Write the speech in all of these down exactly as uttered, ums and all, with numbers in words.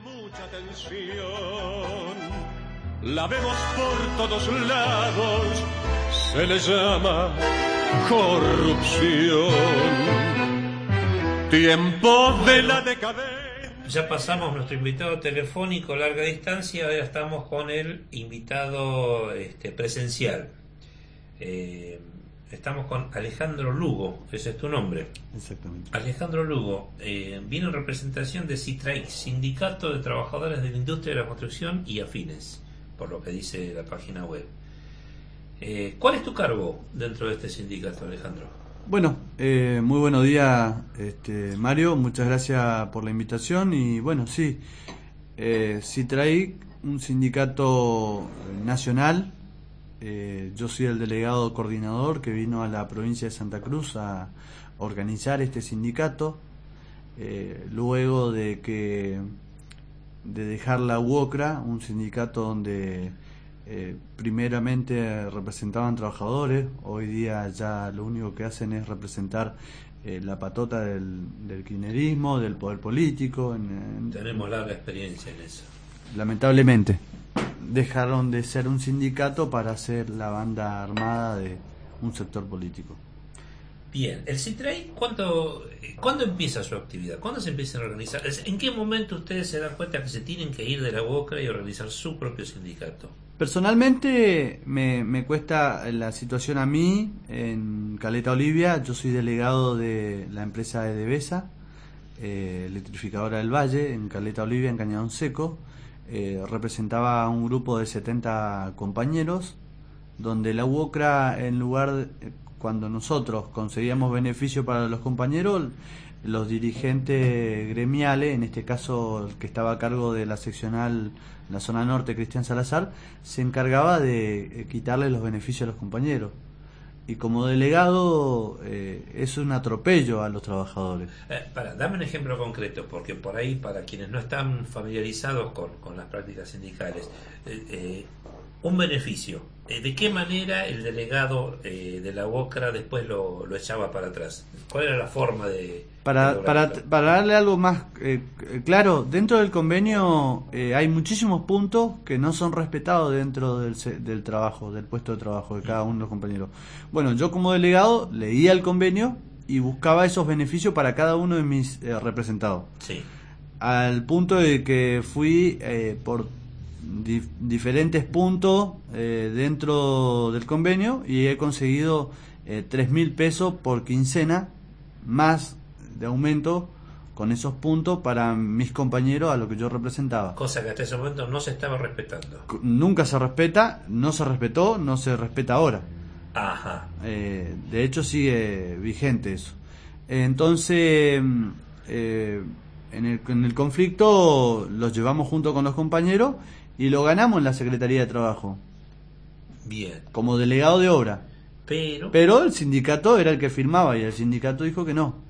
Mucha tensión, la vemos por todos lados, se le llama corrupción. Tiempo de la decadencia. Ya pasamos nuestro invitado telefónico a larga distancia, ahora estamos con el invitado este, presencial. Eh, estamos con Alejandro Lugo, ese es tu nombre. Exactamente. Alejandro Lugo, eh, viene en representación de SITRAIC, Sindicato de Trabajadores de la Industria de la Construcción y Afines, por lo que dice la página web. Eh, ¿Cuál es tu cargo dentro de este sindicato, Alejandro? Bueno, eh, muy buenos días, este, Mario, muchas gracias por la invitación. Y bueno, sí, eh, SITRAIC, un sindicato nacional. Eh, yo soy el delegado coordinador que vino a la provincia de Santa Cruz a organizar este sindicato, eh, luego de que de dejar la UOCRA, un sindicato donde eh, primeramente representaban trabajadores. Hoy día ya lo único que hacen es representar eh, la patota del, del kirchnerismo, del poder político. En, en, Tenemos larga experiencia en eso. Lamentablemente dejaron de ser un sindicato para ser la banda armada de un sector político. Bien, el SITRAIC, ¿cuándo, ¿cuándo empieza su actividad? ¿Cuándo se empiezan a organizar? ¿En qué momento ustedes se dan cuenta que se tienen que ir de la UOCRA y organizar su propio sindicato? Personalmente me, me cuesta la situación a mí en Caleta Olivia. Yo soy delegado de la empresa de Devesa, eh, electrificadora del Valle, en Caleta Olivia, en Cañadón Seco. Eh, representaba a un grupo de setenta compañeros, donde la UOCRA, en lugar de, cuando nosotros conseguíamos beneficio para los compañeros, los dirigentes gremiales, en este caso el que estaba a cargo de la seccional, la zona norte, Cristian Salazar, se encargaba de quitarle los beneficios a los compañeros. Y como delegado eh, es un atropello a los trabajadores. Eh, para, dame un ejemplo concreto, porque por ahí, para quienes no están familiarizados con, con las prácticas sindicales, eh, eh, un beneficio, eh, ¿de qué manera el delegado eh, de la UOCRA después lo, lo echaba para atrás? ¿Cuál era la forma de...? Para, de para, para darle algo más eh, claro, dentro del convenio eh, hay muchísimos puntos que no son respetados dentro del, del trabajo, del puesto de trabajo de cada uno de los compañeros. Bueno, yo como delegado leía el convenio y buscaba esos beneficios para cada uno de mis eh, representados. Sí. Al punto de que fui eh, por dif diferentes puntos eh, dentro del convenio y he conseguido eh, tres mil pesos por quincena más de aumento con esos puntos para mis compañeros a lo que yo representaba. Cosa que hasta ese momento no se estaba respetando. Nunca se respeta, no se respetó, no se respeta ahora. Ajá. Eh, de hecho sigue vigente eso. Entonces, eh, en, el, en el conflicto los llevamos junto con los compañeros y lo ganamos en la Secretaría de Trabajo. Bien. Como delegado de obra. Pero... Pero el sindicato era el que firmaba y el sindicato dijo que no.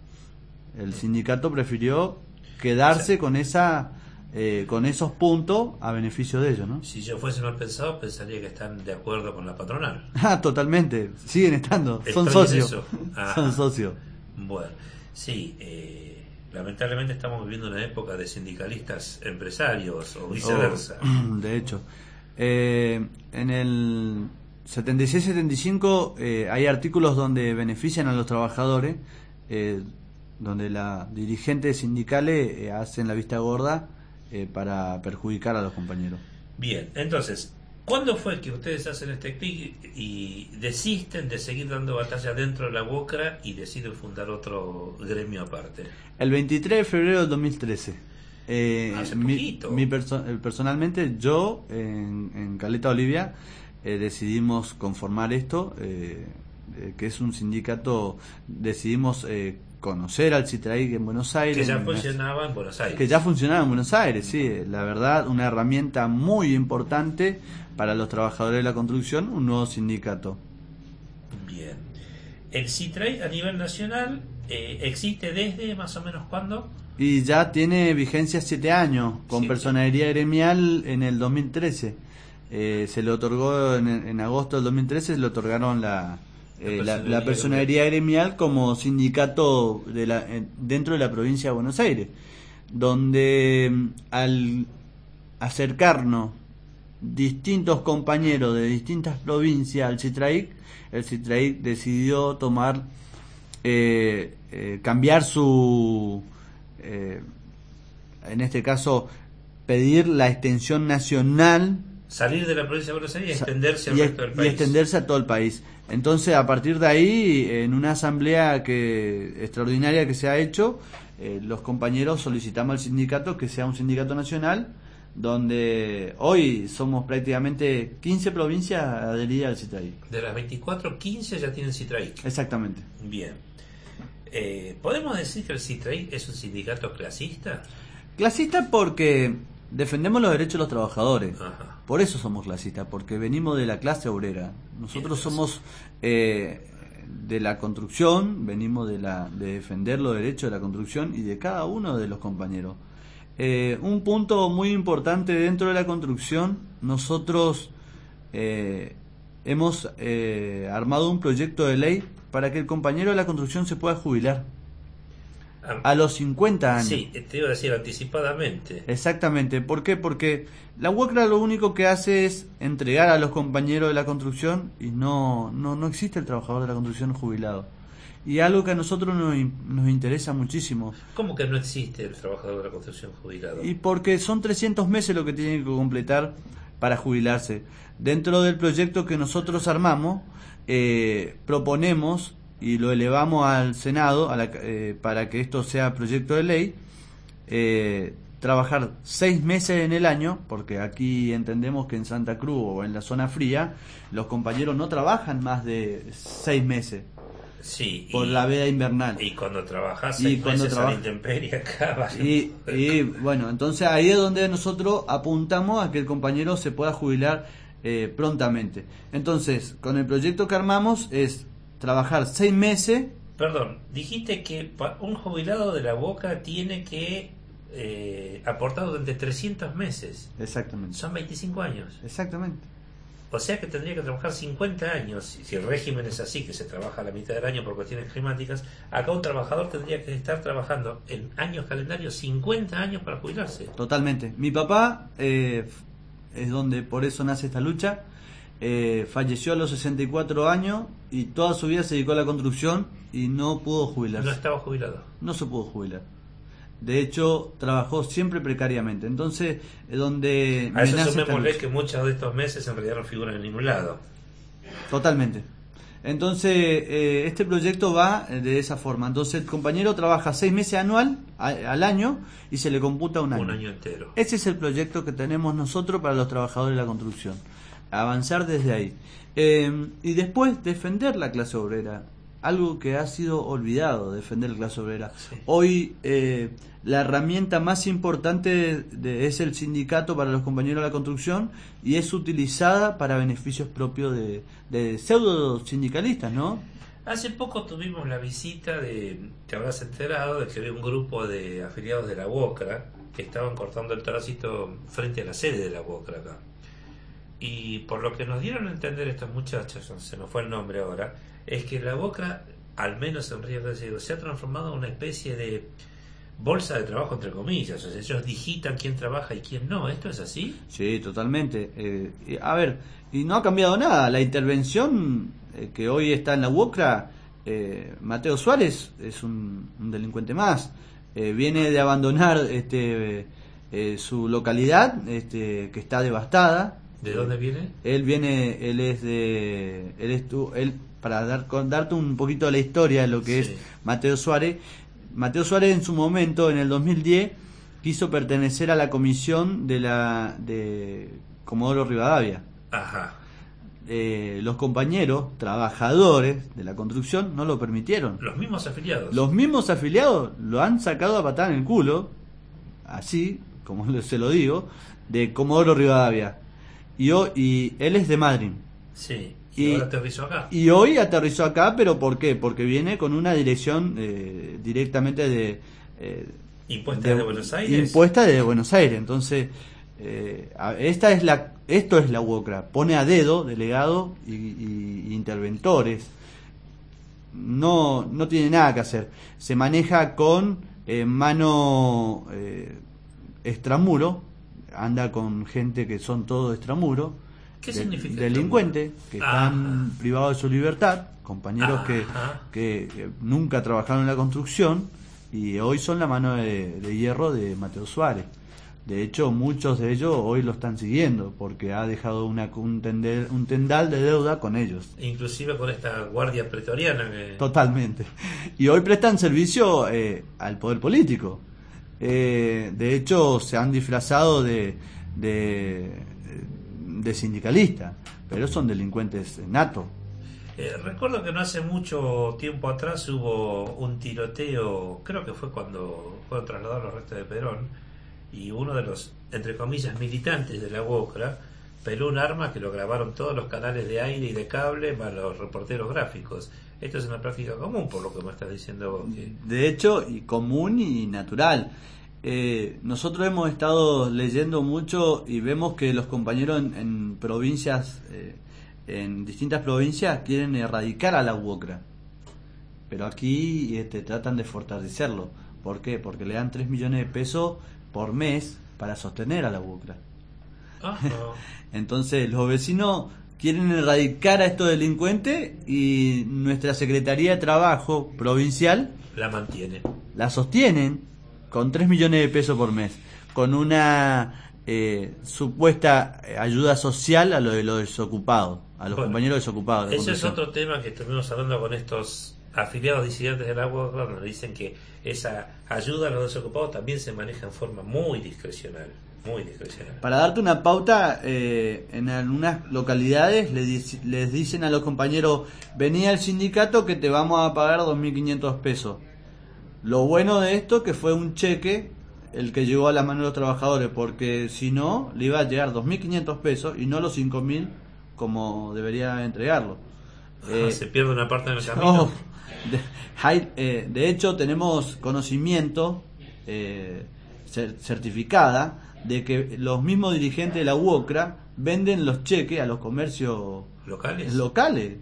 El sindicato prefirió quedarse, o sea, con esa eh, con esos puntos a beneficio de ellos, ¿no? Si yo fuese mal pensado, pensaría que están de acuerdo con la patronal. Ah, totalmente. Siguen estando. Estoy Son socios. Ah, Son socios. Bueno, sí. Eh, lamentablemente estamos viviendo una época de sindicalistas empresarios o viceversa. Oh, de hecho, eh, en el setenta y seis setenta y cinco eh, hay artículos donde benefician a los trabajadores, eh, donde las dirigentes sindicales eh, hacen la vista gorda eh, para perjudicar a los compañeros. Bien, entonces, ¿cuándo fue que ustedes hacen este clic y desisten de seguir dando batalla dentro de la UOCRA y deciden fundar otro gremio aparte? El veintitrés de febrero del dos mil trece. Eh, Hace mi, poquito. Mi perso personalmente, yo en, en Caleta Olivia eh, decidimos conformar esto, eh, eh, que es un sindicato, decidimos eh, conocer al SITRAIC en Buenos Aires. Que ya en, funcionaba en Buenos Aires. Que ya funcionaba en Buenos Aires, sí. La verdad, una herramienta muy importante para los trabajadores de la construcción, un nuevo sindicato. Bien. ¿El SITRAIC a nivel nacional eh, existe desde más o menos cuándo? Y ya tiene vigencia siete años, con Siete. personería gremial en el dos mil trece. Eh, se le otorgó en, en agosto del dos mil trece, se le otorgaron la... Eh, la, la personería gremial como sindicato de la, eh, dentro de la provincia de Buenos Aires. donde mm, al acercarnos distintos compañeros de distintas provincias al CITRAIC, el CITRAIC decidió tomar, eh, eh, cambiar su, eh, en este caso, pedir la extensión nacional. Salir de la provincia de Buenos Aires y extenderse al y, resto del país. Y extenderse a todo el país. Entonces, a partir de ahí, en una asamblea que extraordinaria que se ha hecho, eh, los compañeros solicitamos al sindicato que sea un sindicato nacional, donde hoy somos prácticamente quince provincias adheridas al CITRAIC. De las veinticuatro, quince ya tienen CITRAIC. Exactamente. Bien. Eh, ¿Podemos decir que el CITRAIC es un sindicato clasista? Clasista porque defendemos los derechos de los trabajadores. Ajá. Por eso somos clasistas, porque venimos de la clase obrera. Nosotros somos eh, de la construcción, venimos de, la, de defender los derechos de la construcción y de cada uno de los compañeros. Eh, un punto muy importante dentro de la construcción, nosotros eh, hemos eh, armado un proyecto de ley para que el compañero de la construcción se pueda jubilar a los cincuenta años. Sí, te iba a decir anticipadamente. Exactamente. ¿Por qué? Porque la UOCRA lo único que hace es entregar a los compañeros de la construcción y no, no, no existe el trabajador de la construcción jubilado. Y algo que a nosotros nos, nos interesa muchísimo. ¿Cómo que no existe el trabajador de la construcción jubilado? Y porque son trescientos meses lo que tienen que completar para jubilarse. Dentro del proyecto que nosotros armamos, eh, proponemos y lo elevamos al Senado a la, eh, para que esto sea proyecto de ley, eh, trabajar seis meses en el año, porque aquí entendemos que en Santa Cruz o en la zona fría los compañeros no trabajan más de seis meses. Sí, por y, la veda invernal. Y cuando trabajas y seis cuando meses trabaja, a la intemperie acá vale y, y bueno, entonces ahí es donde nosotros apuntamos a que el compañero se pueda jubilar eh, prontamente. Entonces, con el proyecto que armamos es trabajar seis meses. Perdón, dijiste que un jubilado de la Boca tiene que eh, aportar durante trescientos meses. Exactamente. Son veinticinco años. Exactamente. O sea que tendría que trabajar cincuenta años. Si el régimen es así, que se trabaja a la mitad del año por cuestiones climáticas, acá un trabajador tendría que estar trabajando en años calendarios cincuenta años para jubilarse. Totalmente. Mi papá, eh, es donde por eso nace esta lucha, eh, falleció a los sesenta y cuatro años y toda su vida se dedicó a la construcción y no pudo jubilarse. No estaba jubilado. No se pudo jubilar. De hecho, trabajó siempre precariamente. Entonces, es donde... A eso sumémosle que muchos de estos meses en realidad no figuran en ningún lado. Totalmente. Entonces, eh, este proyecto va de esa forma. Entonces, el compañero trabaja seis meses anual a, al año y se le computa un año. Un año entero. Ese es el proyecto que tenemos nosotros para los trabajadores de la construcción. Avanzar desde ahí. Eh, y después, defender la clase obrera. Algo que ha sido olvidado, defender la clase obrera. Sí. Hoy, eh, la herramienta más importante de, de, es el sindicato para los compañeros de la construcción y es utilizada para beneficios propios de, de pseudo sindicalistas, ¿no? Hace poco tuvimos la visita de, te habrás enterado, de que había un grupo de afiliados de la UOCRA que estaban cortando el tránsito frente a la sede de la UOCRA acá. Y por lo que nos dieron a entender estos muchachos, se nos fue el nombre ahora, es que la UOCRA, al menos en Río de Janeiro, se ha transformado en una especie de bolsa de trabajo, entre comillas. O sea, ellos digitan quién trabaja y quién no. ¿Esto es así? Sí, totalmente. Eh, a ver, y no ha cambiado nada. La intervención eh, que hoy está en la UOCRA, eh, Mateo Suárez es un, un delincuente más. Eh, viene de abandonar este, eh, su localidad, este, que está devastada. ¿De dónde viene? Él viene, él es de, él es tu, él para dar con, darte un poquito de la historia de lo que sí. es Mateo Suárez. Mateo Suárez en su momento, en el dos mil diez, quiso pertenecer a la comisión de la de Comodoro Rivadavia. Ajá. Eh, los compañeros trabajadores de la construcción no lo permitieron. Los mismos afiliados. Los mismos afiliados lo han sacado a patada en el culo, así como se lo digo, de Comodoro Rivadavia. Y, hoy, y él es de Madrid. Sí. Y, y ahora aterrizó acá. Y hoy aterrizó acá, pero ¿por qué? Porque viene con una dirección eh, directamente de... Eh, ¿Impuesta de, de Buenos Aires? Impuesta de Buenos Aires. Entonces, eh, esta es la, esto es la UOCRA. Pone a dedo delegados y, y, y interventores. No, no tiene nada que hacer. Se maneja con en mano eh, extramuro, anda con gente que son todos extramuro, ¿Qué de, significa delincuentes que están Ajá. privados de su libertad, compañeros que, que, que nunca trabajaron en la construcción y hoy son la mano de, de hierro de Mateo Suárez. De hecho, muchos de ellos hoy lo están siguiendo porque ha dejado una, un, tendel, un tendal de deuda con ellos. Inclusive con esta guardia pretoriana. Que... Totalmente. Y hoy prestan servicio eh, al poder político. Eh, de hecho, se han disfrazado de, de, de sindicalistas, pero son delincuentes natos. Eh, recuerdo que no hace mucho tiempo atrás hubo un tiroteo, creo que fue cuando fueron trasladados los restos de Perón, y uno de los, entre comillas, militantes de la UOCRA peló un arma que lo grabaron todos los canales de aire y de cable más los reporteros gráficos. Esto es una práctica común, por lo que me estás diciendo vos. Que... De hecho, y común y natural. Eh, nosotros hemos estado leyendo mucho y vemos que los compañeros en, en provincias, eh, en distintas provincias, quieren erradicar a la UOCRA. Pero aquí este, tratan de fortalecerlo. ¿Por qué? Porque le dan tres millones de pesos por mes para sostener a la UOCRA. Uh-huh. Entonces los vecinos quieren erradicar a estos delincuentes y nuestra Secretaría de Trabajo provincial la mantiene, la sostienen con tres millones de pesos por mes, con una eh, supuesta ayuda social a lo de los desocupados, a los bueno, compañeros desocupados. De ese es otro tema que estuvimos hablando con estos afiliados disidentes de la UOCRA, nos dicen que esa ayuda a los desocupados también se maneja en forma muy discrecional, muy discrecional. Para darte una pauta, eh, en algunas localidades les, les dicen a los compañeros, vení al sindicato que te vamos a pagar dos mil quinientos pesos. Lo bueno de esto que fue un cheque el que llegó a la mano de los trabajadores, porque si no, le iba a llegar dos mil quinientos pesos y no los cinco mil como debería entregarlo. Eh, se pierde una parte del camino. Oh, de, hay, eh, de hecho, tenemos conocimiento eh, certificada de que los mismos dirigentes de la UOCRA venden los cheques a los comercios locales. locales.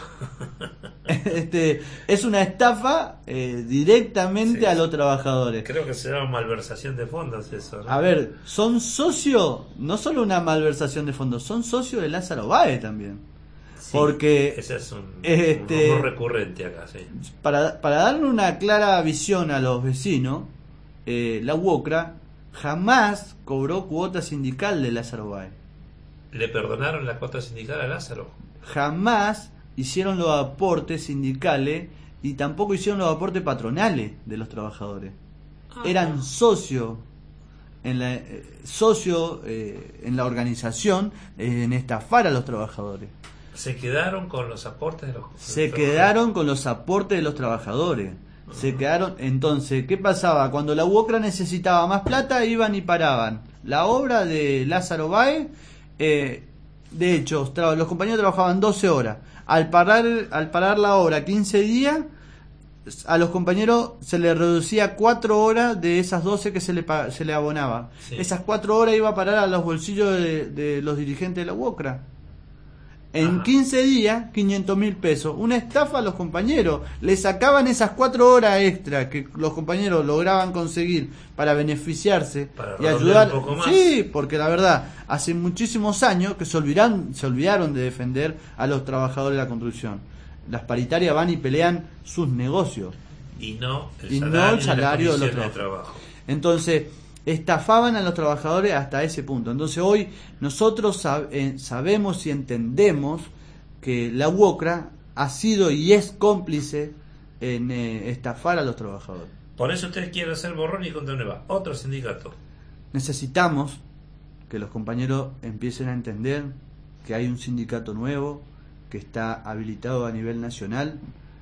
Este, es una estafa eh, directamente sí, a los trabajadores. Creo que será una malversación de fondos eso, ¿no? A ver, son socios, no solo una malversación de fondos, son socios de Lázaro Báez también. Sí, porque ese es un, este, un recurrente acá, sí. Para, para darle una clara visión a los vecinos, eh, la UOCRA jamás cobró cuota sindical de Lázaro Báez. ¿Le perdonaron la cuota sindical a Lázaro? Jamás hicieron los aportes sindicales y tampoco hicieron los aportes patronales de los trabajadores. Ah, eran socios en la eh, socio eh, en la organización eh, en estafar a los trabajadores. Se quedaron con los aportes de los se quedaron con los aportes de los trabajadores. Uh-huh. Se quedaron. Entonces, ¿qué pasaba? Cuando la UOCRA necesitaba más plata, iban y paraban la obra de Lázaro Báez. Eh, de hecho, tra- los compañeros trabajaban doce horas. Al parar, al parar la obra quince días, a los compañeros se les reducía cuatro horas de esas doce que se le, se le abonaba. Sí. Esas cuatro horas iba a parar a los bolsillos de, de los dirigentes de la UOCRA. En Ajá. quince días, quinientos mil pesos. Una estafa a los compañeros. Le sacaban esas cuatro horas extra que los compañeros lograban conseguir para beneficiarse para y ayudar. Un poco más. Sí, porque la verdad, hace muchísimos años que se olvidaron, se olvidaron de defender a los trabajadores de la construcción. Las paritarias van y pelean sus negocios. Y no el y salario, no el salario de los trabajadores. Trabajo. Entonces, estafaban a los trabajadores hasta ese punto. Entonces hoy nosotros sab- eh, sabemos y entendemos que la UOCRA ha sido y es cómplice en eh, estafar a los trabajadores. Por eso ustedes quieren hacer borrón y cuenta nueva. Otro sindicato. Necesitamos que los compañeros empiecen a entender que hay un sindicato nuevo que está habilitado a nivel nacional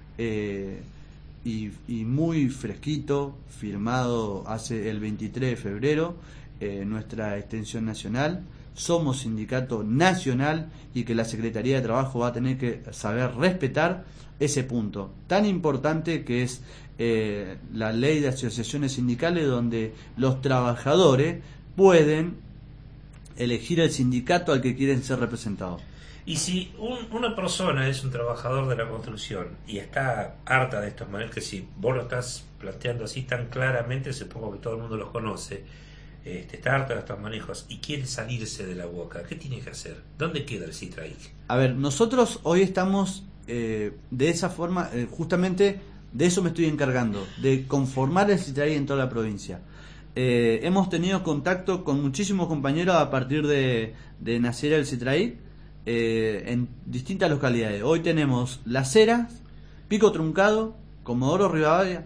eh, y, y muy fresquito, firmado hace el veintitrés de febrero, eh, nuestra extensión nacional. Somos sindicato nacional y que la Secretaría de Trabajo va a tener que saber respetar ese punto tan importante que es eh, la ley de asociaciones sindicales, donde los trabajadores pueden elegir el sindicato al que quieren ser representados. Y si un, una persona es un trabajador de la construcción y está harta de estos manejos, que si vos lo estás planteando así tan claramente, supongo que todo el mundo los conoce, este, está harta de estos manejos y quiere salirse de la U O C A, ¿qué tiene que hacer? ¿Dónde queda el Citraic? A ver, nosotros hoy estamos eh, de esa forma, eh, justamente de eso me estoy encargando, de conformar el Citraic en toda la provincia. Eh, hemos tenido contacto con muchísimos compañeros a partir de, de nacer el Citraic, eh, en distintas localidades. Hoy tenemos Las Heras, Pico Truncado, Comodoro Rivadavia,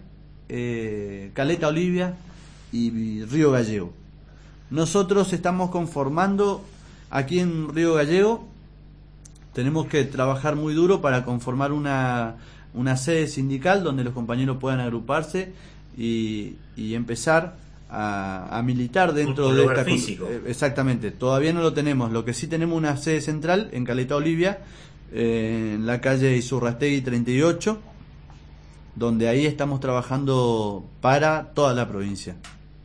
eh, Caleta Olivia y Río Gallego. Nosotros estamos conformando aquí en Río Gallego. Tenemos que trabajar muy duro para conformar una, una sede sindical donde los compañeros puedan agruparse y, y empezar a, a militar dentro un de lugar esta físico. Eh, exactamente, todavía no lo tenemos. Lo que sí tenemos una sede central en Caleta Olivia, eh, en la calle Izurrastegui treinta y ocho, donde ahí estamos trabajando para toda la provincia.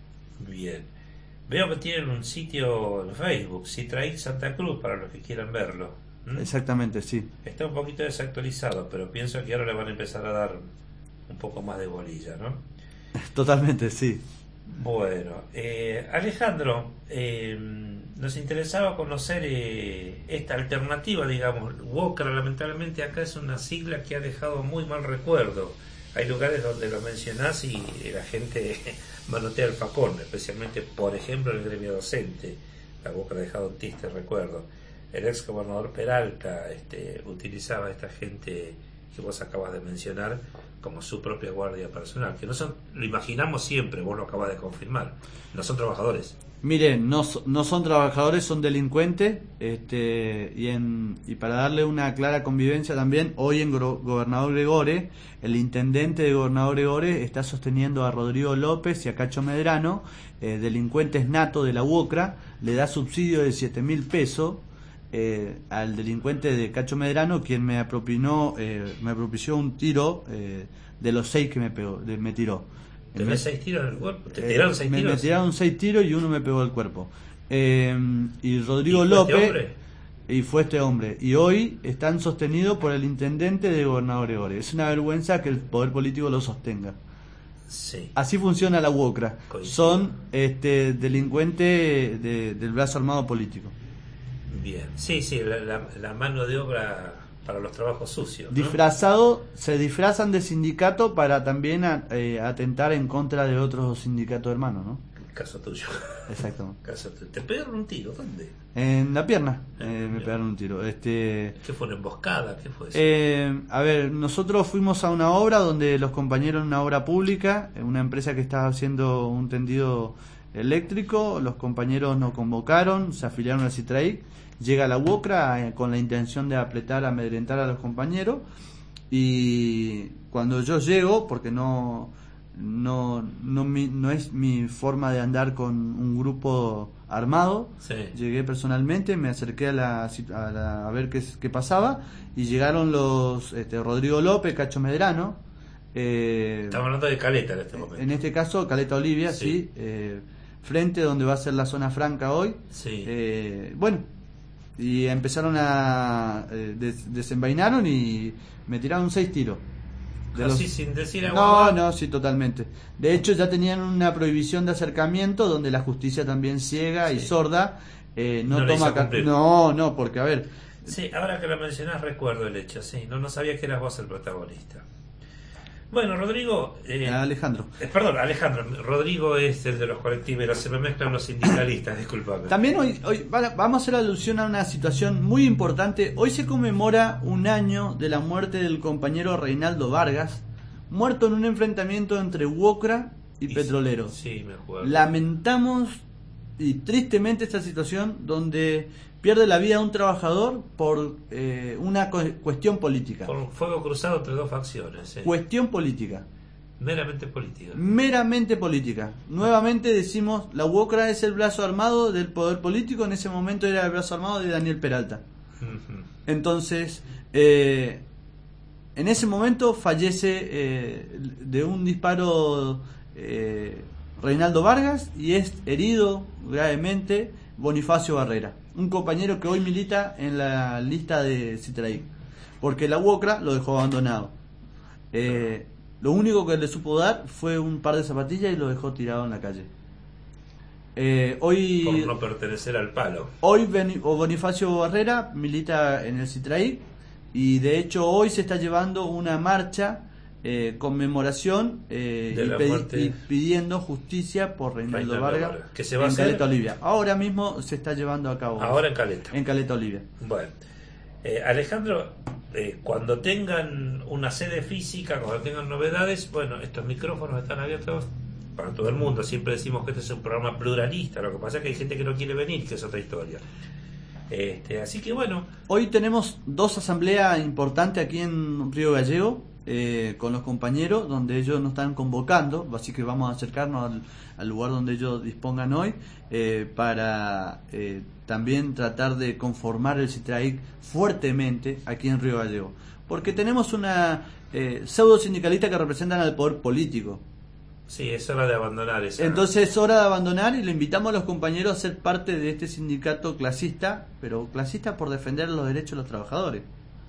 Bien. Veo que tienen un sitio en Facebook, Citraic Santa Cruz, para los que quieran verlo. ¿Mm? Exactamente, sí. Está un poquito desactualizado, pero pienso que ahora le van a empezar a dar un poco más de bolilla, ¿no? Totalmente, sí. Bueno, eh, Alejandro, eh, nos interesaba conocer eh, esta alternativa, digamos. U O C A, lamentablemente, acá es una sigla que ha dejado muy mal recuerdo. Hay lugares donde lo mencionás y la gente manotea el facón, especialmente, por ejemplo, el gremio docente. La U O C A ha dejado un triste recuerdo. El ex gobernador Peralta este, utilizaba a esta gente que vos acabas de mencionar como su propia guardia personal, que no son, lo imaginamos siempre, vos lo acabas de confirmar, no son trabajadores. Miren, no, no son trabajadores, son delincuentes, este, y, en, y para darle una clara convivencia también, hoy en Gro- Gobernador Gregores, el intendente de Gobernador Gregores está sosteniendo a Rodrigo López y a Cacho Medrano, eh, delincuentes natos de la U O C A, le da subsidio de siete mil pesos eh, al delincuente de Cacho Medrano, quien me apropinó, eh, me propició un tiro eh, de los seis que me pegó, de, me tiró. ¿Te Me- seis tiros en el cuerpo? ¿Te eh, tiraron seis me, tiros? me tiraron seis tiros y uno me pegó al cuerpo. Eh, y Rodrigo ¿Y fue este López. hombre? Y fue este hombre. Y hoy están sostenidos por el intendente de Gobernador Gregores. Es una vergüenza que el poder político lo sostenga. Sí. Así funciona la U O C A. Coincido. Son este, delincuentes de- del brazo armado político. Bien. Sí, sí, la, la, la mano de obra para los trabajos sucios, ¿no? Disfrazado, se disfrazan de sindicato para también a- eh, atentar en contra de otros sindicatos hermanos, ¿no? Caso tuyo. Exactamente. Caso tuyo. ¿Te pegaron un tiro? ¿Dónde? En la pierna Ah, eh, me bien. pegaron un tiro. Este, ¿Qué fue una emboscada? ¿Qué fue eso? Eh, a ver, nosotros fuimos a una obra donde los compañeros, una obra pública, en una empresa que estaba haciendo un tendido eléctrico, los compañeros nos convocaron, se afiliaron al Citraic, llega la U O C A eh, con la intención de apretar, amedrentar a los compañeros, y cuando yo llego, porque no no no, mi- no es mi forma de andar con un grupo armado, Sí. llegué personalmente, me acerqué a la, a, la- a ver qué, qué pasaba, y llegaron los este, Rodrigo López, Cacho Medrano, eh, Estamos hablando de Caleta en este momento. en este caso Caleta Olivia, Sí. sí, eh, frente donde va a ser la zona franca hoy. Sí. Eh, bueno, y empezaron a eh, des- desenvainaron y me tiraron seis tiros. De Así los- sin decir No, agua. no, sí, totalmente. De hecho, ya tenían una prohibición de acercamiento donde la justicia también ciega y Sí. sorda eh, no, No la toma hizo ca- cumplir. no, no, porque a ver, Sí, ahora que lo mencionás recuerdo el hecho, sí. No, no sabía que eras vos el protagonista. Bueno, Rodrigo... eh, Alejandro. eh, perdón, Alejandro. Rodrigo es el de los colectiveros. Se me mezclan los sindicalistas, disculpame. También hoy, hoy va- vamos a hacer alusión a una situación muy importante. Hoy se conmemora un año de la muerte del compañero Reinaldo Vargas, muerto en un enfrentamiento entre U O C A y, Y- petroleros. Sí, me acuerdo. Lamentamos y tristemente esta situación donde pierde la vida un trabajador por eh, una cu- cuestión política. Por un fuego cruzado entre dos facciones. sí. Cuestión política. Meramente política. Meramente política. Nuevamente decimos, la U O C A es el brazo armado del poder político, en ese momento era el brazo armado de Daniel Peralta. Ujú. Entonces, eh, en ese momento fallece eh, de un disparo eh, Reinaldo Vargas y es herido gravemente Bonifacio Barrera, un compañero que hoy milita en la lista de Citraí, porque la UOCRA lo dejó abandonado. Eh, lo único que le supo dar fue un par de zapatillas y lo dejó tirado en la calle. Eh, hoy Por no pertenecer al palo. Hoy Bonifacio Barrera milita en el Citraí y de hecho hoy se está llevando una marcha eh, conmemoración eh, De y, la pedi- muerte- y pidiendo justicia por Reinaldo Reinaldo Vargas Vargas, que se va a en hacer- Caleta Olivia. Ahora mismo se está llevando a cabo. Ahora en Caleta. En Caleta Olivia. Bueno, eh, Alejandro, eh, cuando tengan una sede física, cuando tengan novedades, bueno, estos micrófonos están abiertos para todo el mundo. Siempre decimos que este es un programa pluralista, lo que pasa es que hay gente que no quiere venir, que es otra historia. Este, así que bueno, Hoy tenemos dos asambleas importantes aquí en Río Gallego eh, con los compañeros, donde ellos nos están convocando, así que vamos a acercarnos al, al lugar donde ellos dispongan hoy eh, para eh, también tratar de conformar el Citraic fuertemente aquí en Río Gallego, porque tenemos una eh, pseudo sindicalista que representan al poder político. sí, es hora de abandonar esa. Entonces es hora de abandonar y le invitamos a los compañeros a ser parte de este sindicato clasista, pero clasista por defender los derechos de los trabajadores.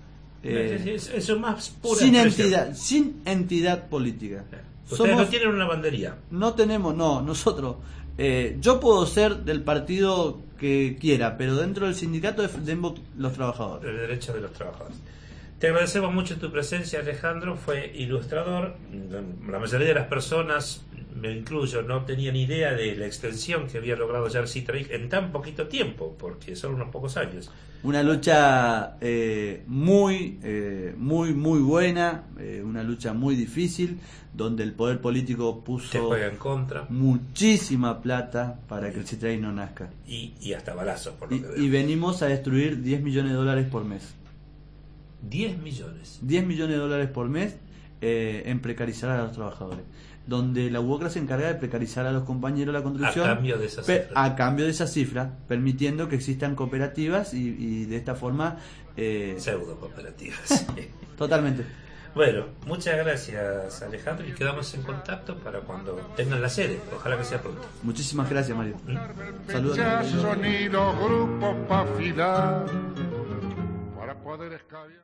Eh, es, es- eso es más pura sin expresión. entidad, sin entidad política. Ustedes Somos- no tienen una bandería. no tenemos, no, nosotros. eh, yo puedo ser del partido que quiera, pero dentro del sindicato defendemos los trabajadores. El derecho de los trabajadores. Te agradecemos mucho tu presencia, Alejandro. Fue ilustrador. La mayoría de las personas, me incluyo, no tenían idea de la extensión que había logrado ya el Citraic en tan poquito tiempo, porque son unos pocos años. Una lucha eh, muy, eh, muy, muy buena, eh, una lucha muy difícil, donde el poder político Se puso juega en contra muchísima plata para que el Citraic no nazca. y, y hasta balazos, por lo Y, que y veo. venimos a destruir diez millones de dólares por mes. diez millones. diez millones de dólares por mes eh, en precarizar a los trabajadores. Donde la UOCRA se encarga de precarizar a los compañeros de la construcción A cambio de esa pe- cifra. a cambio de esa cifra, permitiendo que existan cooperativas y, y de esta forma eh, Pseudo cooperativas. totalmente. Bueno, muchas gracias, Alejandro, y quedamos en contacto para cuando tengan la sede. Ojalá que sea pronto. Muchísimas gracias, Mario. Saludos. Ya sonido grupos para afilar, para poder escabiar.